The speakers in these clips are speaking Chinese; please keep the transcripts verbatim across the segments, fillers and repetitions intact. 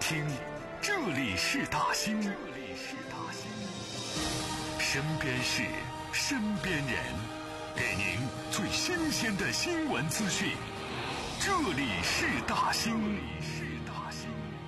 听，这里是大兴，这里是大兴，身边事，身边人，给您最新鲜的新闻资讯。这里是大兴，这里是大兴。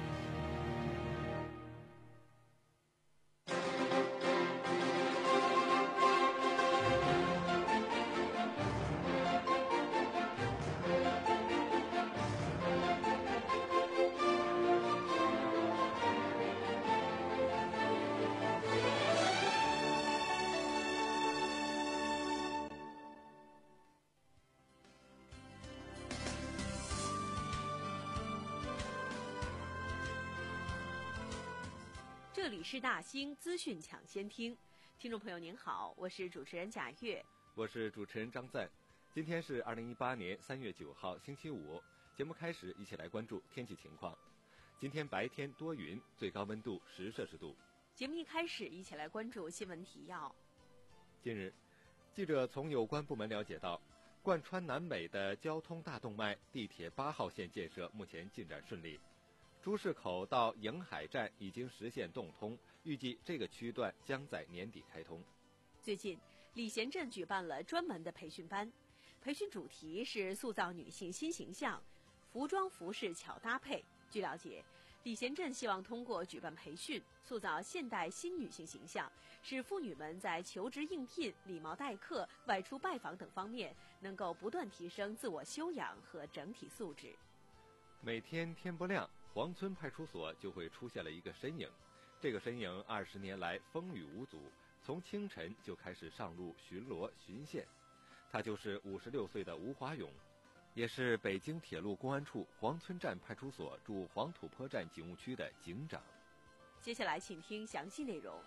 这里是大兴资讯抢先听，听众朋友您好，我是主持人贾月， 我是主持人张赞。今天是二零一八年三月九号星期五，节目开始，一起来关注天气情况。今天白天多云，最高温度十摄氏度。 节目一开始，一起来关注新闻提要。 近日，记者从有关部门了解到，贯穿南北的交通大动脉地铁八号线建设目前进展顺利。朱市口到迎海站已经实现动通，预计这个区段将在年底开通。 最近，礼贤镇举办了专门的培训班，培训主题是塑造女性新形象，服装服饰巧搭配。据了解，礼贤镇希望通过举办培训，塑造现代新女性形象，使妇女们在求职应聘、礼貌待客、外出拜访等方面能够不断提升自我修养和整体素质。 每天天不亮，黄村派出所就会出现了一个身影，这个身影二十年来风雨无阻，从清晨就开始上路巡逻巡线。他就是五十六岁的吴华勇，也是北京铁路公安处黄村站派出所驻黄土坡站警务区的警长。 接下来请听详细内容。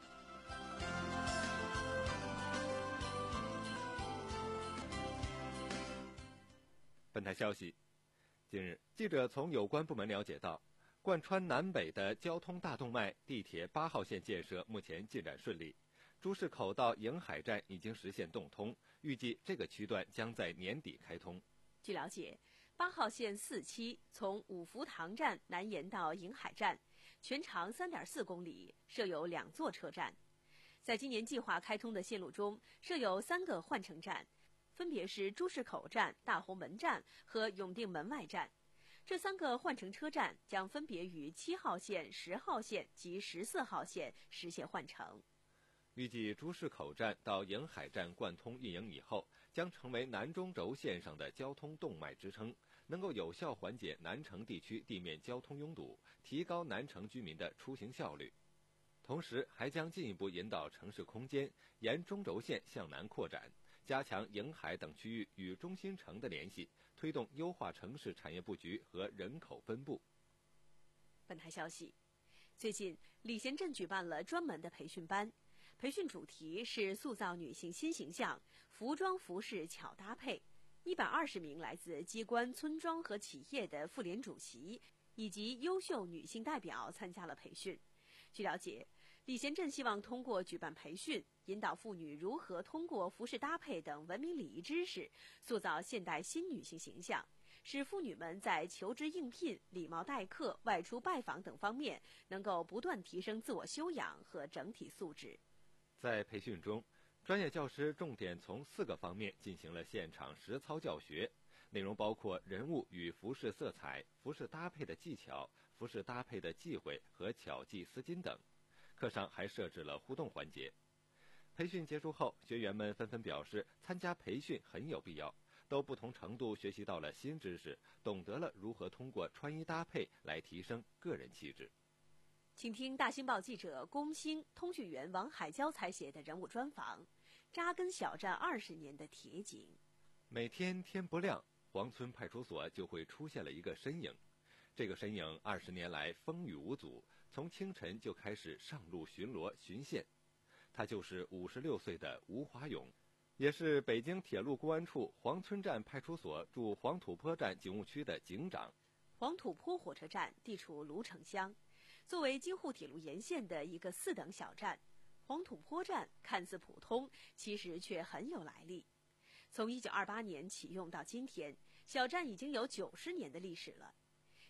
本台消息，近日，记者从有关部门了解到，贯穿南北的交通大动脉地铁八号线建设目前进展顺利，朱市口到迎海站已经实现动通，预计这个区段将在年底开通。 据了解，八号线四期从五福塘站南延到迎海站，全长 三点四公里，设有两座车站。在今年计划开通的线路中，设有三个换乘站，分别是朱市口站、大红门站和永定门外站。这三个换乘车站将分别与七号线、十号线及十四号线实现换乘。 预计朱市口站到迎海站贯通运营以后，将成为南中轴线上的交通动脉支撑，能够有效缓解南城地区地面交通拥堵，提高南城居民的出行效率。同时，还将进一步引导城市空间沿中轴线向南扩展，加强迎海等区域与中心城的联系，推动优化城市产业布局和人口分布。 本台消息，最近礼贤镇举办了专门的培训班，培训主题是塑造女性新形象，服装服饰巧搭配。一百二十名来自机关、村庄和企业的妇联主席以及优秀女性代表参加了培训。据了解，礼贤镇希望通过举办培训，引导妇女如何通过服饰搭配等文明礼仪知识，塑造现代新女性形象，使妇女们在求职应聘、礼貌待客、外出拜访等方面能够不断提升自我修养和整体素质。 在培训中，专业教师重点从四个方面进行了现场实操教学，内容包括人物与服饰色彩、服饰搭配的技巧、服饰搭配的忌讳和巧记丝巾等。课上还设置了互动环节。培训结束后，学员们纷纷表示参加培训很有必要，都不同程度学习到了新知识，懂得了如何通过穿衣搭配来提升个人气质。 请听大新报记者龚鑫、通讯员王海娇采写的人物专访，扎根小站二十年的铁警。 每天天不亮，黄村派出所就会出现了一个身影，这个身影二十年来风雨无阻，从清晨就开始上路巡逻巡线。他就是五十六岁的吴华勇，也是北京铁路公安处黄村站派出所驻黄土坡站警务区的警长。 黄土坡火车站地处芦城乡，作为京沪铁路沿线的一个四等小站，黄土坡站看似普通，其实却很有来历。从一九二八年启用到今天，小站已经有九十年的历史了。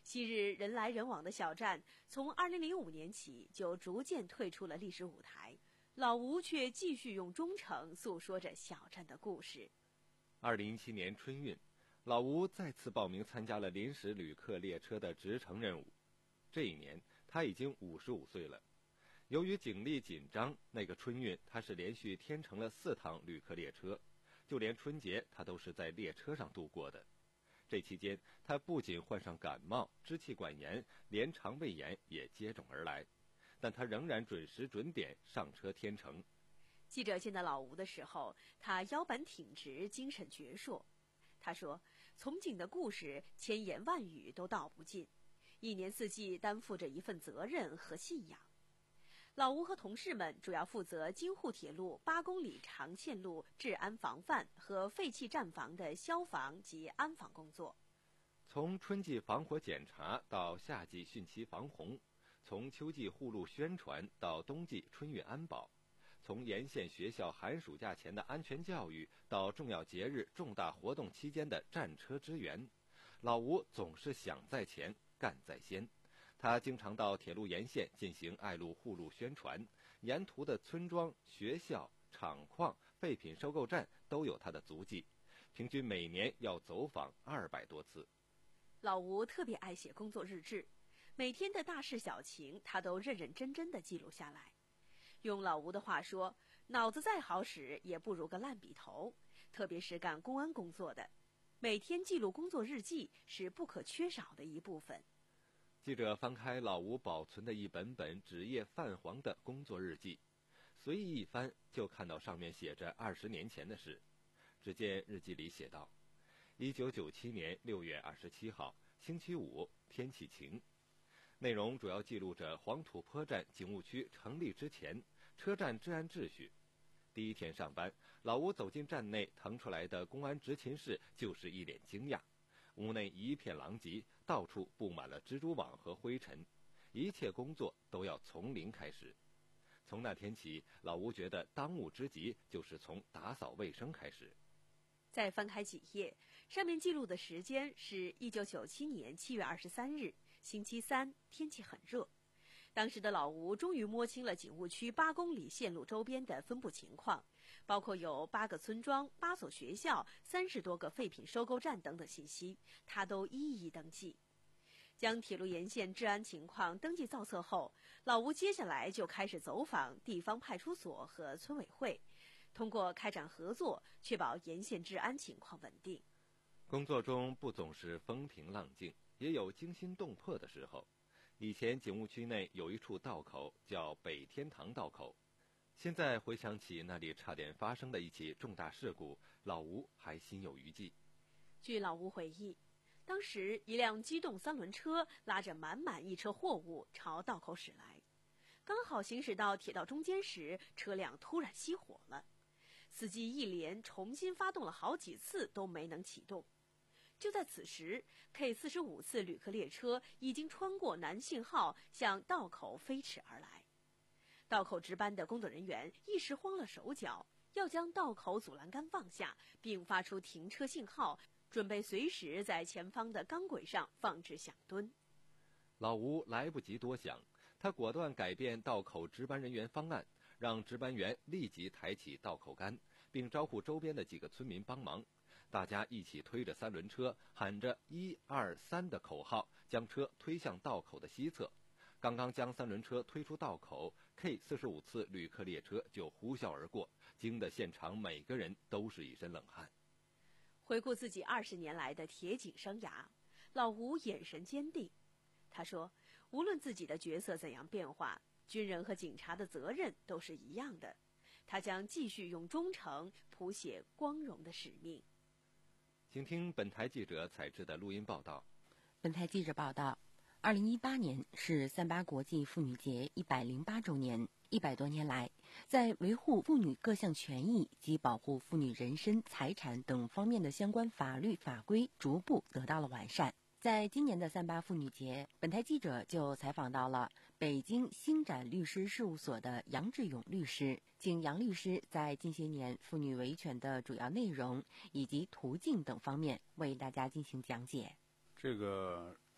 昔日人来人往的小站，从二零零五年起就逐渐退出了历史舞台，老吴却继续用忠诚诉说着小站的故事。 二零一七年春运，老吴再次报名参加了临时旅客列车的值乘任务。这一年，他已经五十五岁了。由于警力紧张，那个春运他是连续添乘了四趟旅客列车，就连春节他都是在列车上度过的。这期间，他不仅患上感冒、支气管炎，连肠胃炎也接踵而来，但他仍然准时准点上车添乘。 记者见到老吴的时候，他腰板挺直，精神矍铄。他说，从警的故事千言万语都道不尽，一年四季担负着一份责任和信仰。老吴和同事们主要负责京沪铁路八公里长线路治安防范和废弃站房的消防及安防工作。 从春季防火检查到夏季汛期防洪，从秋季护路宣传到冬季春运安保，从沿线学校寒暑假前的安全教育到重要节日重大活动期间的战车支援，老吴总是想在前，干在先。他经常到铁路沿线进行爱路护路宣传，沿途的村庄、学校、厂矿、废品收购站都有他的足迹，平均每年要走访二百多次。 老吴特别爱写工作日志，每天的大事小情他都认认真真地记录下来。用老吴的话说，脑子再好使也不如个烂笔头，特别是干公安工作的，每天记录工作日记是不可缺少的一部分。 记者翻开老吴保存的一本本纸页泛黄的工作日记，随意一翻就看到上面写着二十年前的事。只见日记里写道：一九九七年六月二十七号，星期五，天气晴。内容主要记录着黄土坡站警务区成立之前车站治安秩序。第一天上班，老吴走进站内腾出来的公安执勤室，就是一脸惊讶。屋内一片狼藉，到处布满了蜘蛛网和灰尘，一切工作都要从零开始。从那天起，老吴觉得当务之急就是从打扫卫生开始。 再翻开几页，上面记录的时间是一九九七年七月二十三日，星期三，天气很热。当时的老吴终于摸清了警务区八公里线路周边的分布情况，包括有八个村庄、八所学校、三十多个废品收购站等等信息，他都一一登记。将铁路沿线治安情况登记造册后，老吴接下来就开始走访地方派出所和村委会，通过开展合作，确保沿线治安情况稳定。 工作中不总是风平浪静，也有惊心动魄的时候。以前警务区内有一处道口叫北天堂道口，现在回想起那里差点发生的一起重大事故，老吴还心有余悸。 据老吴回忆，当时一辆机动三轮车拉着满满一车货物朝道口驶来，刚好行驶到铁道中间时，车辆突然熄火了，司机一连重新发动了好几次都没能启动。就在此时 K 四十五次旅客列车已经穿过南信号向道口飞驰而来。道口值班的工作人员一时慌了手脚，要将道口阻栏杆放下，并发出停车信号，准备随时在前方的钢轨上放置响墩。 老吴来不及多想，他果断改变道口值班人员方案，让值班员立即抬起道口杆，并招呼周边的几个村民帮忙。大家一起推着三轮车，喊着一二三的口号，将车推向道口的西侧。刚刚将三轮车推出道口， K 四十五次旅客列车就呼啸而过，惊得现场每个人都是一身冷汗。 回顾自己二十年来的铁警生涯，老吴眼神坚定。他说，无论自己的角色怎样变化，军人和警察的责任都是一样的，他将继续用忠诚谱写光荣的使命。 请听本台记者采制的录音报道。 本台记者报道，二零一八年是三八国际妇女节一百零八周年。一百多年来，在维护妇女各项权益及保护妇女人身、财产等方面的相关法律法规逐步得到了完善。在今年的三八妇女节，本台记者就采访到了北京星展律师事务所的杨志勇律师，请杨律师在近些年妇女维权的主要内容以及途径等方面为大家进行讲解。 这个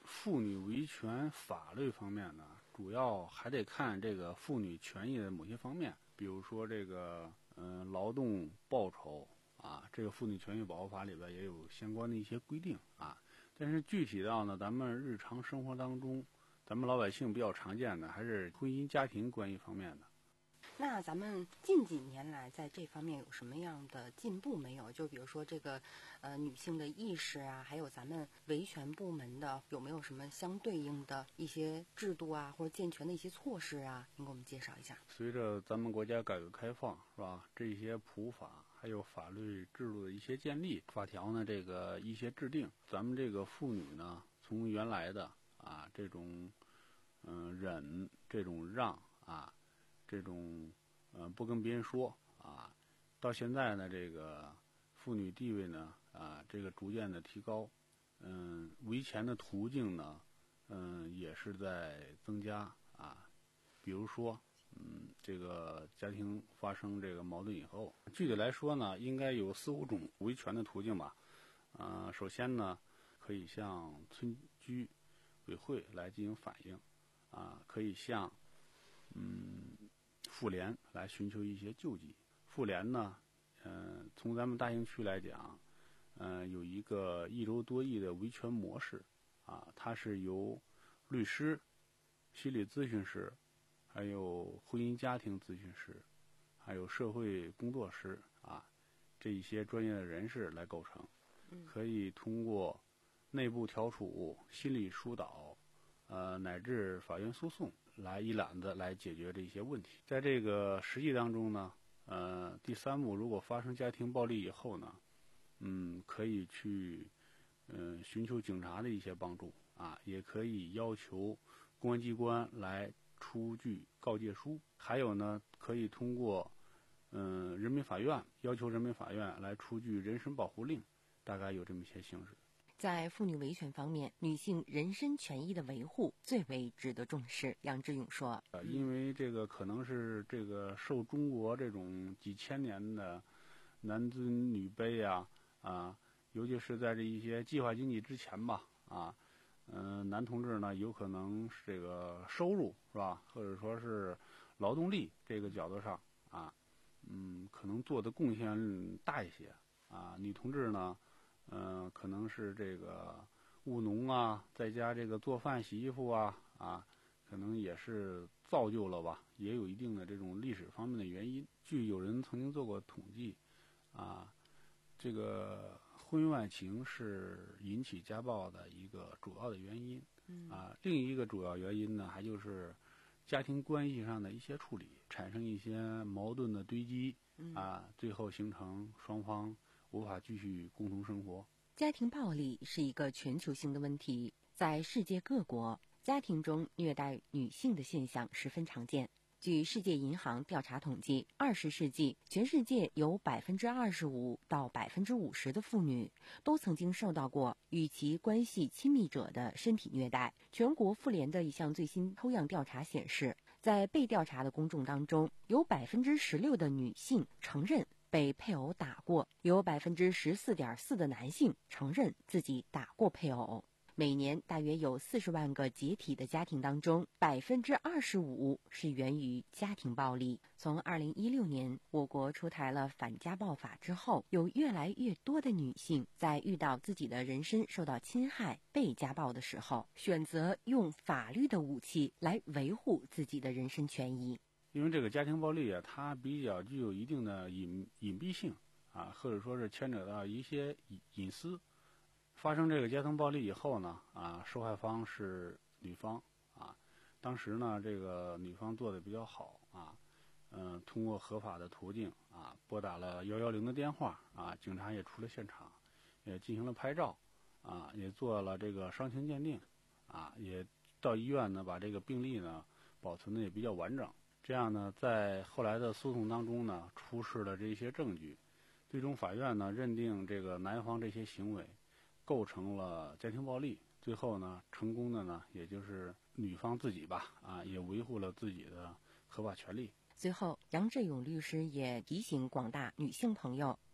妇女维权法律方面呢，主要还得看这个妇女权益的某些方面，比如说这个嗯、呃、劳动报酬啊，这个妇女权益保护法里边也有相关的一些规定啊。但是具体到呢，咱们日常生活当中，咱们老百姓比较常见的还是婚姻家庭关系方面的。 那咱们近几年来在这方面有什么样的进步没有？就比如说这个呃女性的意识啊，还有咱们维权部门的有没有什么相对应的一些制度啊，或者健全的一些措施啊？您给我们介绍一下。 随着咱们国家改革开放，是吧？这些普法还有法律制度的一些建立，法条呢这个一些制定，咱们这个妇女呢，从原来的啊这种嗯、呃、忍，这种让啊。这种呃不跟别人说啊，到现在呢，这个妇女地位呢啊，这个逐渐的提高，嗯，维权的途径呢，嗯，也是在增加啊。比如说，嗯，这个家庭发生这个矛盾以后，具体来说呢，应该有四五种维权的途径吧。啊、呃，首先呢，可以向村居委会来进行反映，啊，可以向嗯。妇联来寻求一些救济。妇联呢，呃，从咱们大兴区来讲，呃，有一个一周多益的维权模式，啊，它是由律师、心理咨询师，还有婚姻家庭咨询师，还有社会工作师啊，这一些专业的人士来构成，可以通过内部调处、心理疏导，呃，乃至法院诉讼。来一揽子来解决这些问题。在这个实际当中呢，呃，第三步，如果发生家庭暴力以后呢，嗯，可以去嗯、呃、寻求警察的一些帮助啊，也可以要求公安机关来出具告诫书，还有呢，可以通过嗯、呃、人民法院要求人民法院来出具人身保护令，大概有这么一些形式。 在妇女维权方面，女性人身权益的维护最为值得重视。杨志勇说：“ 呃，因为这个可能是这个受中国这种几千年的男尊女卑啊啊，尤其是在这一些计划经济之前吧啊，嗯、呃，男同志呢有可能是这个收入是吧，或者说是劳动力这个角度上啊，嗯，可能做的贡献大一些啊，女同志呢。”嗯、呃，可能是这个务农啊，在家这个做饭、洗衣服啊，啊，可能也是造就了吧，也有一定的这种历史方面的原因。据有人曾经做过统计，啊，这个婚外情是引起家暴的一个主要的原因。啊，另一个主要原因呢，还就是家庭关系上的一些处理，产生一些矛盾的堆积，啊，最后形成双方无法继续共同生活。 家庭暴力是一个全球性的问题，在世界各国，家庭中虐待女性的现象十分常见。据世界银行调查统计，二十世纪全世界有百分之二十五到百分之五十的妇女都曾经受到过与其关系亲密者的身体虐待。全国妇联的一项最新抽样调查显示，在被调查的公众当中，有百分之十六的女性承认被配偶打过，有百分之十四点四的男性承认自己打过配偶。每年大约有四十万个解体的家庭当中，百分之二十五是源于家庭暴力。从二零一六年我国出台了反家暴法之后，有越来越多的女性在遇到自己的人身受到侵害、被家暴的时候，选择用法律的武器来维护自己的人身权益。 因为这个家庭暴力啊，它比较具有一定的隐隐蔽性啊，或者说是牵扯到一些隐隐私。发生这个家庭暴力以后呢，啊，受害方是女方啊。当时呢，这个女方做的比较好啊，嗯、呃，通过合法的途径啊，拨打了幺幺零的电话啊，警察也出了现场，也进行了拍照啊，也做了这个伤情鉴定啊，也到医院呢把这个病历呢保存的也比较完整。这样呢，在后来的诉讼当中呢，出示了这些证据，最终法院呢认定这个男方这些行为构成了家庭暴力，最后呢，成功的呢，也就是女方自己吧，啊，也维护了自己的合法权利。 最后，杨志勇律师也提醒广大女性朋友，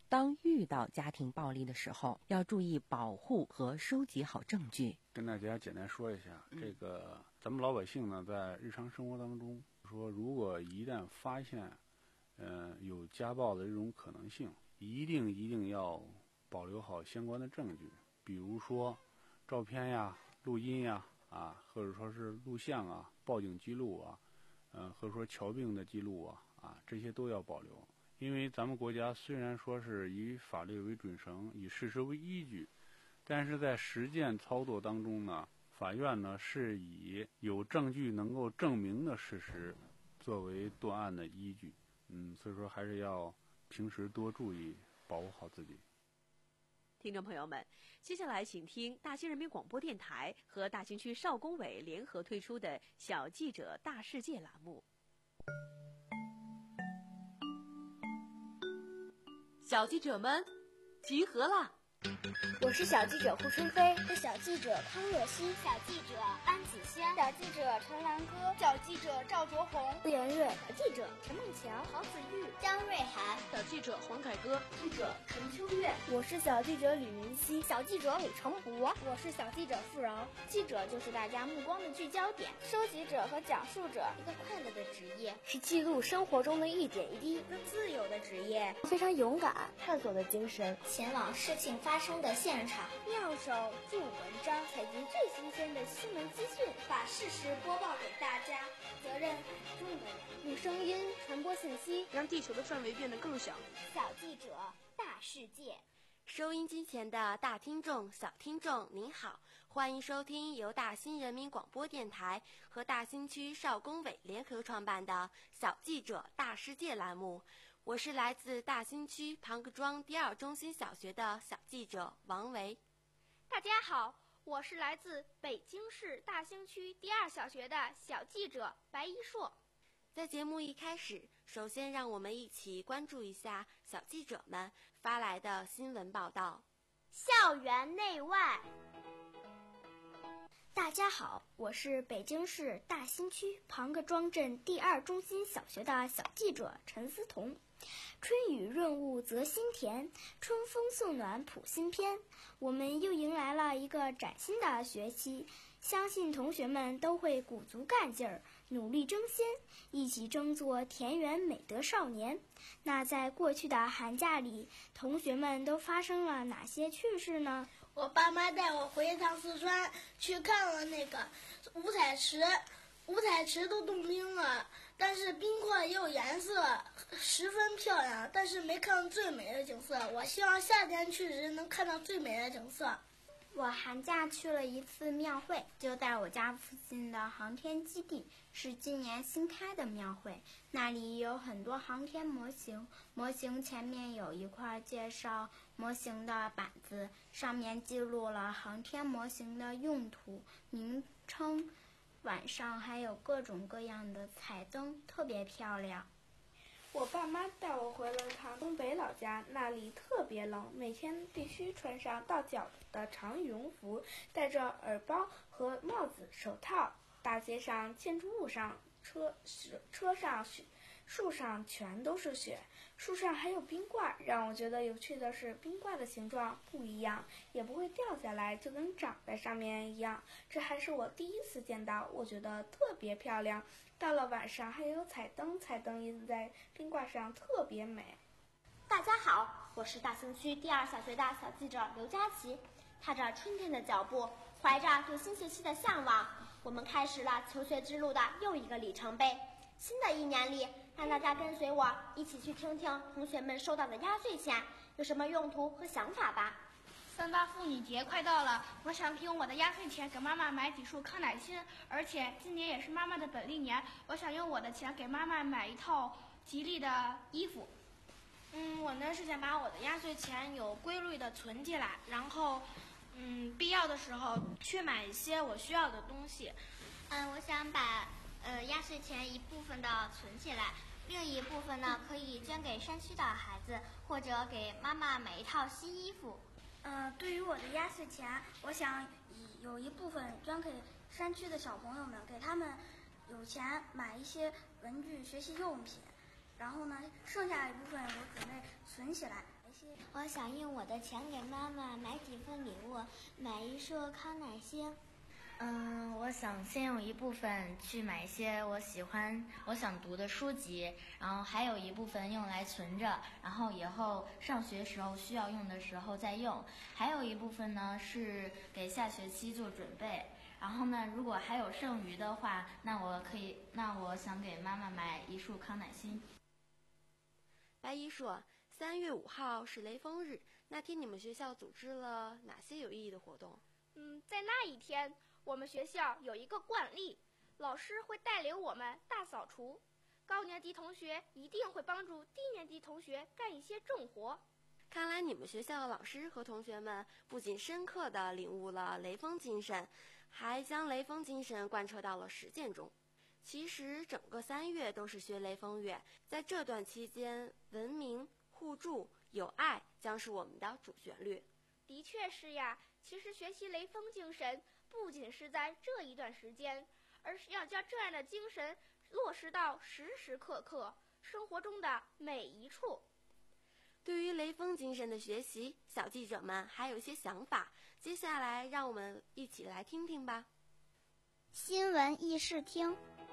当遇到家庭暴力的时候，要注意保护和收集好证据。 跟大家简单说一下，这个咱们老百姓呢，在日常生活当中，说如果一旦发现，呃，有家暴的这种可能性，一定一定要保留好相关的证据，比如说照片呀、录音呀，啊，或者说是录像啊、报警记录啊，呃，或者说瞧病的记录啊，啊，这些都要保留。因为咱们国家虽然说是以法律为准绳，以事实为依据，但是在实践操作当中呢，法院呢是以有证据能够证明的事实作为断案的依据。嗯，所以说还是要平时多注意保护好自己。 听众朋友们，接下来请听大兴人民广播电台和大兴区少工委联合推出的小记者大世界栏目。小记者们，集合啦！ 我是小记者胡春飞，是小记者康若曦，小记者安子轩，小记者陈兰歌，小记者赵卓红，顾元瑞，小记者陈梦乔，郝子玉，张瑞涵， 小记者黄凯歌， 记者陈秋月。我是小记者吕云熙，小记者李成博，我是小记者付饶。记者就是大家目光的聚焦点，收集者和讲述者，一个快乐的职业，是记录生活中的一点一滴，一个自由的职业，非常勇敢，探索的精神，前往事情发生的现场，妙手著文章，采集最新鲜的新闻资讯，把事实播报给大家。责任很重的人，用声音传播信息， 让地球的范围变得更小。 小记者大世界。 收音机前的大听众、小听众，您好，欢迎收听由大兴人民广播电台和大兴区少工委联合创办的《小记者大世界》栏目。我是来自大兴区庞各庄第二中心小学的小记者王维。 大家好，我是来自北京市大兴区第二小学的小记者白一硕。 在节目一开始，首先让我们一起关注一下小记者们发来的新闻报道。 校园内外。大家好，我是北京市大兴区庞各庄镇第二中心小学的小记者陈思彤。春雨润物则心田，春风送暖谱新篇。我们又迎来了一个崭新的学期，相信同学们都会鼓足干劲儿，努力争先，一起争做田园美德少年。那在过去的寒假里，同学们都发生了哪些趣事呢？ 我爸妈带我回一趟四川，去看了那个五彩池，五彩池都冻冰了，但是冰块也有颜色，十分漂亮，但是没看到最美的景色。我希望夏天去时能看到最美的景色。 我寒假去了一次庙会，就在我家附近的航天基地，是今年新开的庙会，那里有很多航天模型，模型前面有一块介绍模型的板子，上面记录了航天模型的用途、名称，晚上还有各种各样的彩灯，特别漂亮。 我爸妈带我回了趟东北老家，那里特别冷，每天必须穿上到脚的长羽绒服，戴着耳包和帽子、手套。大街上、建筑物上、车车上、树上全都是雪，树上还有冰块。让我觉得有趣的是，冰块的形状不一样，也不会掉下来，就跟长在上面一样。这还是我第一次见到，我觉得特别漂亮。到了晚上还有彩灯，彩灯印在冰块上特别美。 大家好，我是大兴区第二小学的小记者刘佳琪。踏着春天的脚步，怀着对新学期的向往，我们开始了求学之路的又一个里程碑。新的一年里，让大家跟随我一起去听听同学们收到的压岁钱有什么用途和想法吧。 三八妇女节快到了，我想用我的压岁钱给妈妈买几束康乃馨，而且今年也是妈妈的本历年，我想用我的钱给妈妈买一套吉利的衣服。 嗯，我呢是想把我的压岁钱有规律的存起来，然后，嗯，必要的时候去买一些我需要的东西。 嗯，我想把呃压岁钱一部分的存起来，另一部分呢可以捐给山区的孩子，或者给妈妈买一套新衣服。 呃，对于我的压岁钱，我想以有一部分捐给山区的小朋友们，给他们有钱买一些文具、学习用品，然后呢，剩下一部分我准备存起来，一些心。我想用我的钱给妈妈买几份礼物，买一束康乃馨。 嗯，我想先用一部分去买一些我喜欢、我想读的书籍，然后还有一部分用来存着，然后以后上学时候需要用的时候再用。还有一部分呢是给下学期做准备。然后呢，如果还有剩余的话，那我可以，那我想给妈妈买一束康乃馨。 白姨说，三月五号是雷锋日，那天你们学校组织了哪些有意义的活动？ 嗯，在那一天，我们学校有一个惯例，老师会带领我们大扫除，高年级同学一定会帮助低年级同学干一些重活。 看来你们学校的老师和同学们不仅深刻地领悟了雷锋精神，还将雷锋精神贯彻到了实践中。其实整个三月都是学雷锋月，在这段期间，文明、互助、友爱将是我们的主旋律。 的确是呀，其实学习雷锋精神不仅是在这一段时间，而是要将这样的精神落实到时时刻刻生活中的每一处。 对于雷锋精神的学习，小记者们还有一些想法，接下来让我们一起来听听吧。 新闻议事厅，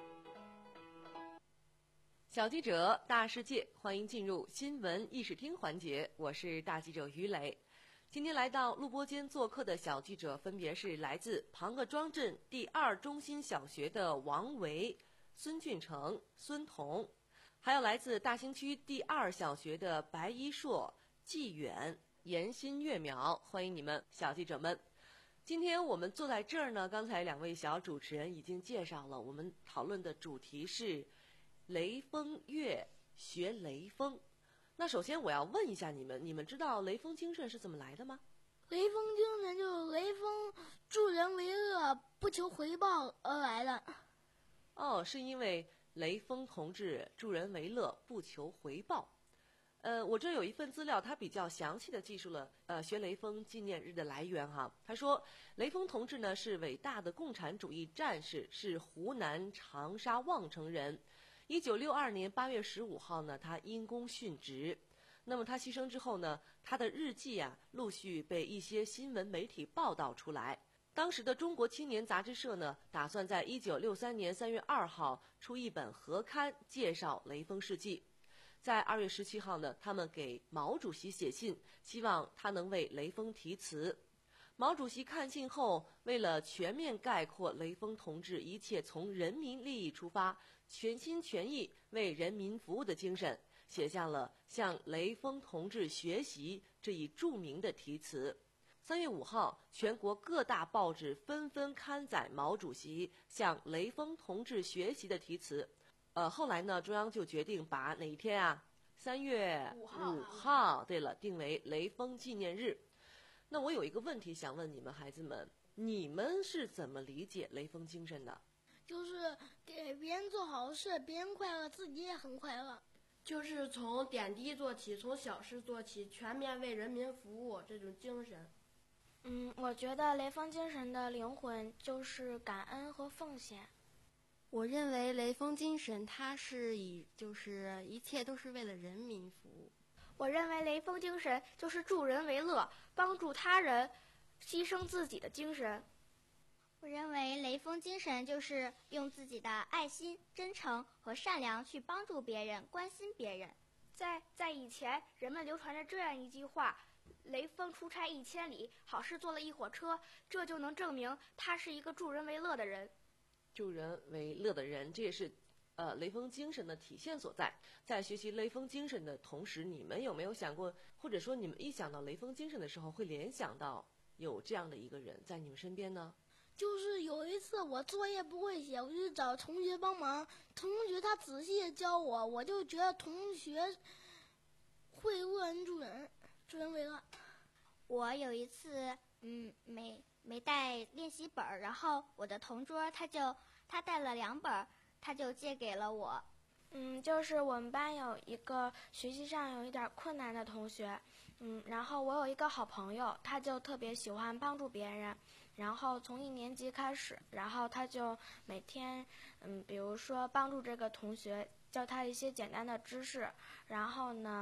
小记者大世界，欢迎进入新闻议事厅环节，我是大记者于磊。今天来到录播间做客的小记者分别是来自庞各庄镇第二中心小学的王维、孙俊成、孙彤，还有来自大兴区第二小学的白一硕、季远、严新月苗，欢迎你们，小记者们。今天我们坐在这儿呢，刚才两位小主持人已经介绍了，我们讨论的主题是雷锋月，学雷锋。那首先我要问一下你们，你们知道雷锋精神是怎么来的吗？ 雷锋精神就是雷锋助人为乐，不求回报而来的。 哦，是因为雷锋同志助人为乐，不求回报。呃，我这有一份资料，它比较详细的记述了呃学雷锋纪念日的来源哈。他说，雷锋同志呢是伟大的共产主义战士，是湖南长沙望城人。一九六二年八月十五号呢，他因公殉职。那么他牺牲之后呢，他的日记啊陆续被一些新闻媒体报道出来。当时的中国青年杂志社呢，打算在一九六三年三月二号出一本合刊，介绍雷锋事迹。在二月十七号呢，他们给毛主席写信，希望他能为雷锋题词。毛主席看信后，为了全面概括雷锋同志一切从人民利益出发、全心全意为人民服务的精神，写下了向雷锋同志学习这一著名的题词。三月五号，全国各大报纸纷纷刊载毛主席向雷锋同志学习的题词。呃，后来呢，中央就决定把哪一天啊？三月五号，对了，定为雷锋纪念日。那我有一个问题想问你们孩子们，你们是怎么理解雷锋精神的？ 就是给别人做好事，别人快乐，自己也很快乐。 就是从点滴做起，从小事做起，全面为人民服务这种精神。 嗯，我觉得雷锋精神的灵魂就是感恩和奉献。 我认为雷锋精神它是以就是一切都是为了人民服务。 我认为雷锋精神就是助人为乐，帮助他人，牺牲自己的精神。 我认为雷锋精神就是用自己的爱心、真诚和善良去帮助别人、关心别人。 在在以前，人们流传着这样一句话：雷锋出差一千里，好事做了一火车。这就能证明他是一个助人为乐的人。 助人为乐的人，这也是呃雷锋精神的体现所在。在学习雷锋精神的同时，你们有没有想过，或者说你们一想到雷锋精神的时候，会联想到有这样的一个人在你们身边呢？ 就是有一次我作业不会写，我就找同学帮忙，同学他仔细的教我，我就觉得同学会乐人助人，助人为乐。 我有一次嗯没没带练习本，然后我的同桌他就他带了两本，他就借给了我。 嗯，就是我们班有一个学习上有一点困难的同学，嗯，然后我有一个好朋友，他就特别喜欢帮助别人，然后从一年级开始，然后他就每天，嗯，比如说帮助这个同学，教他一些简单的知识，然后呢，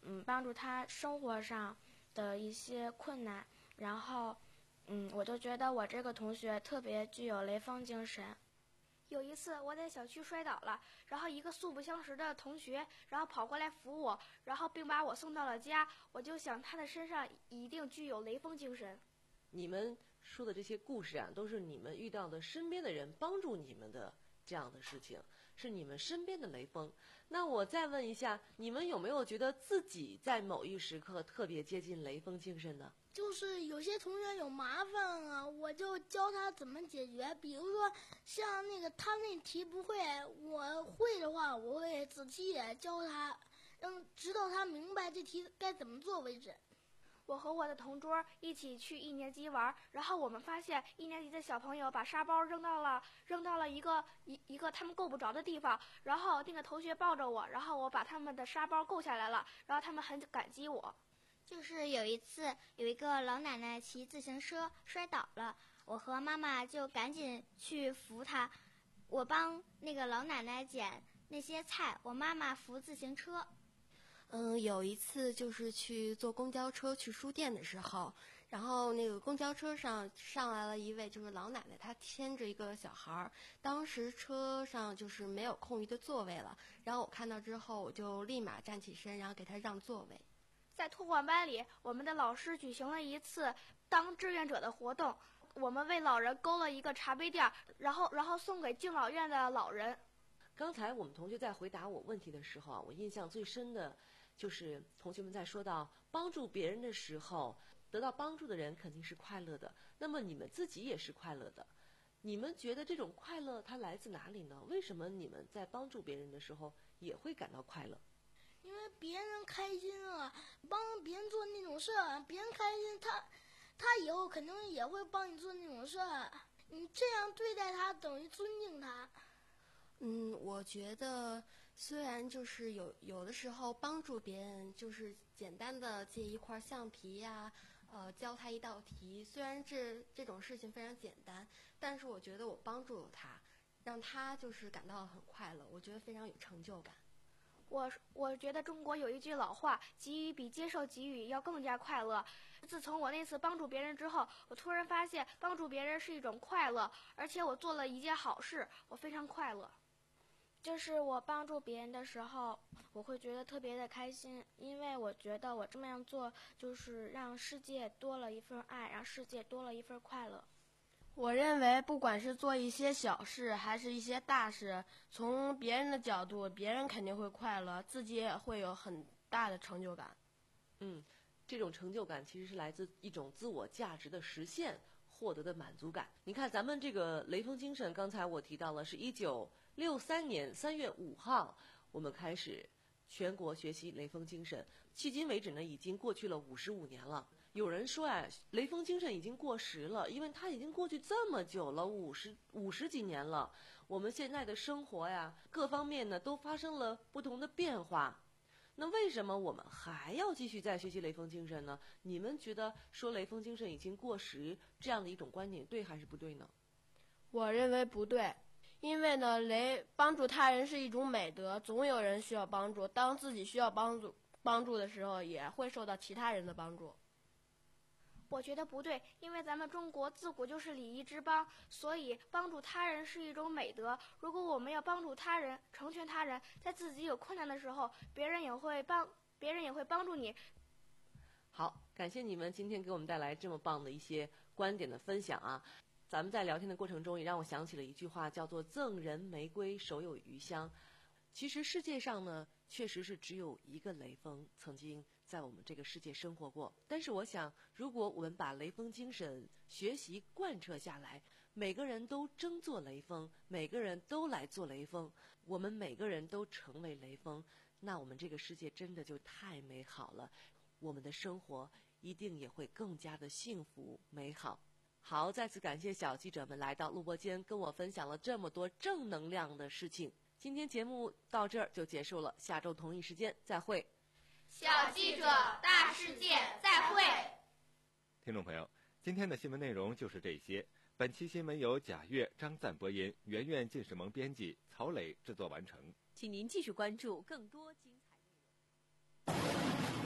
嗯帮助他生活上的一些困难，然后嗯我就觉得我这个同学特别具有雷锋精神。 有一次我在小区摔倒了，然后一个素不相识的同学然后跑过来扶我，然后并把我送到了家。我就想他的身上一定具有雷锋精神。 你们说的这些故事啊，都是你们遇到的身边的人帮助你们的这样的事情，是你们身边的雷锋。那我再问一下，你们有没有觉得自己在某一时刻特别接近雷锋精神呢？ 就是有些同学有麻烦啊，我就教他怎么解决。比如说，像那个他那题不会，我会的话，我会仔细教他，让直到他明白这题该怎么做为止。 我和我的同桌一起去一年级玩，然后我们发现一年级的小朋友把沙包扔到了扔到了一个一一个他们够不着的地方，然后那个同学抱着我，然后我把他们的沙包够下来了，然后他们很感激我。 就是有一次，有一个老奶奶骑自行车摔倒了，我和妈妈就赶紧去扶她。我帮那个老奶奶捡那些菜，我妈妈扶自行车。 嗯，有一次就是去坐公交车去书店的时候，然后那个公交车上上来了一位就是老奶奶，她牵着一个小孩儿，当时车上就是没有空余的座位了，然后我看到之后，我就立马站起身，然后给她让座位。 在托管班里，我们的老师举行了一次当志愿者的活动，我们为老人勾了一个茶杯垫，然后然后送给敬老院的老人。 刚才我们同学在回答我问题的时候啊，我印象最深的就是同学们在说到帮助别人的时候，得到帮助的人肯定是快乐的，那么你们自己也是快乐的。你们觉得这种快乐它来自哪里呢？为什么你们在帮助别人的时候也会感到快乐？ 因为别人开心啊，帮别人做那种事儿，别人开心，他他以后肯定也会帮你做那种事儿。你这样对待他，等于尊敬他。 嗯，我觉得虽然就是有有的时候帮助别人，就是简单的借一块橡皮呀、啊，呃，教他一道题，虽然这这种事情非常简单，但是我觉得我帮助了他，让他就是感到很快乐，我觉得非常有成就感。 我我觉得中国有一句老话，给予比接受给予要更加快乐。自从我那次帮助别人之后，我突然发现帮助别人是一种快乐，而且我做了一件好事，我非常快乐。 就是我帮助别人的时候，我会觉得特别的开心，因为我觉得我这么样做就是让世界多了一份爱，让世界多了一份快乐。 我认为不管是做一些小事还是一些大事，从别人的角度，别人肯定会快乐，自己也会有很大的成就感。 嗯，这种成就感其实是来自一种自我价值的实现获得的满足感。你看咱们这个雷锋精神，刚才我提到了是一九六三年三月五号我们开始全国学习雷锋精神，迄今为止呢已经过去了五十五年了。有人说啊，雷锋精神已经过时了，因为它已经过去这么久了，五十五十几年了。我们现在的生活呀，各方面呢都发生了不同的变化。那为什么我们还要继续在学习雷锋精神呢？你们觉得说雷锋精神已经过时这样的一种观点对还是不对呢？ 我认为不对，因为呢，雷帮助他人是一种美德，总有人需要帮助，当自己需要帮助帮助的时候，也会受到其他人的帮助。 我觉得不对，因为咱们中国自古就是礼仪之邦，所以帮助他人是一种美德。如果我们要帮助他人，成全他人，在自己有困难的时候，别人也会帮，别人也会帮助你。 好，感谢你们今天给我们带来这么棒的一些观点的分享啊！咱们在聊天的过程中，也让我想起了一句话，叫做“赠人玫瑰，手有余香”。其实世界上呢，确实是只有一个雷锋曾经在我们这个世界生活过。但是我想，如果我们把雷锋精神学习贯彻下来，每个人都争做雷锋，每个人都来做雷锋，我们每个人都成为雷锋，那我们这个世界真的就太美好了，我们的生活一定也会更加的幸福美好。好，再次感谢小记者们来到录播间，跟我分享了这么多正能量的事情。今天节目到这儿就结束了，下周同一时间再会。 小记者大世界再会。 听众朋友，今天的新闻内容就是这些。本期新闻由贾月、张赞播音，圆圆、近视萌编辑，曹磊制作完成。 请您继续关注更多精彩内容。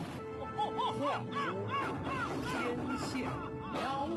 画出天下。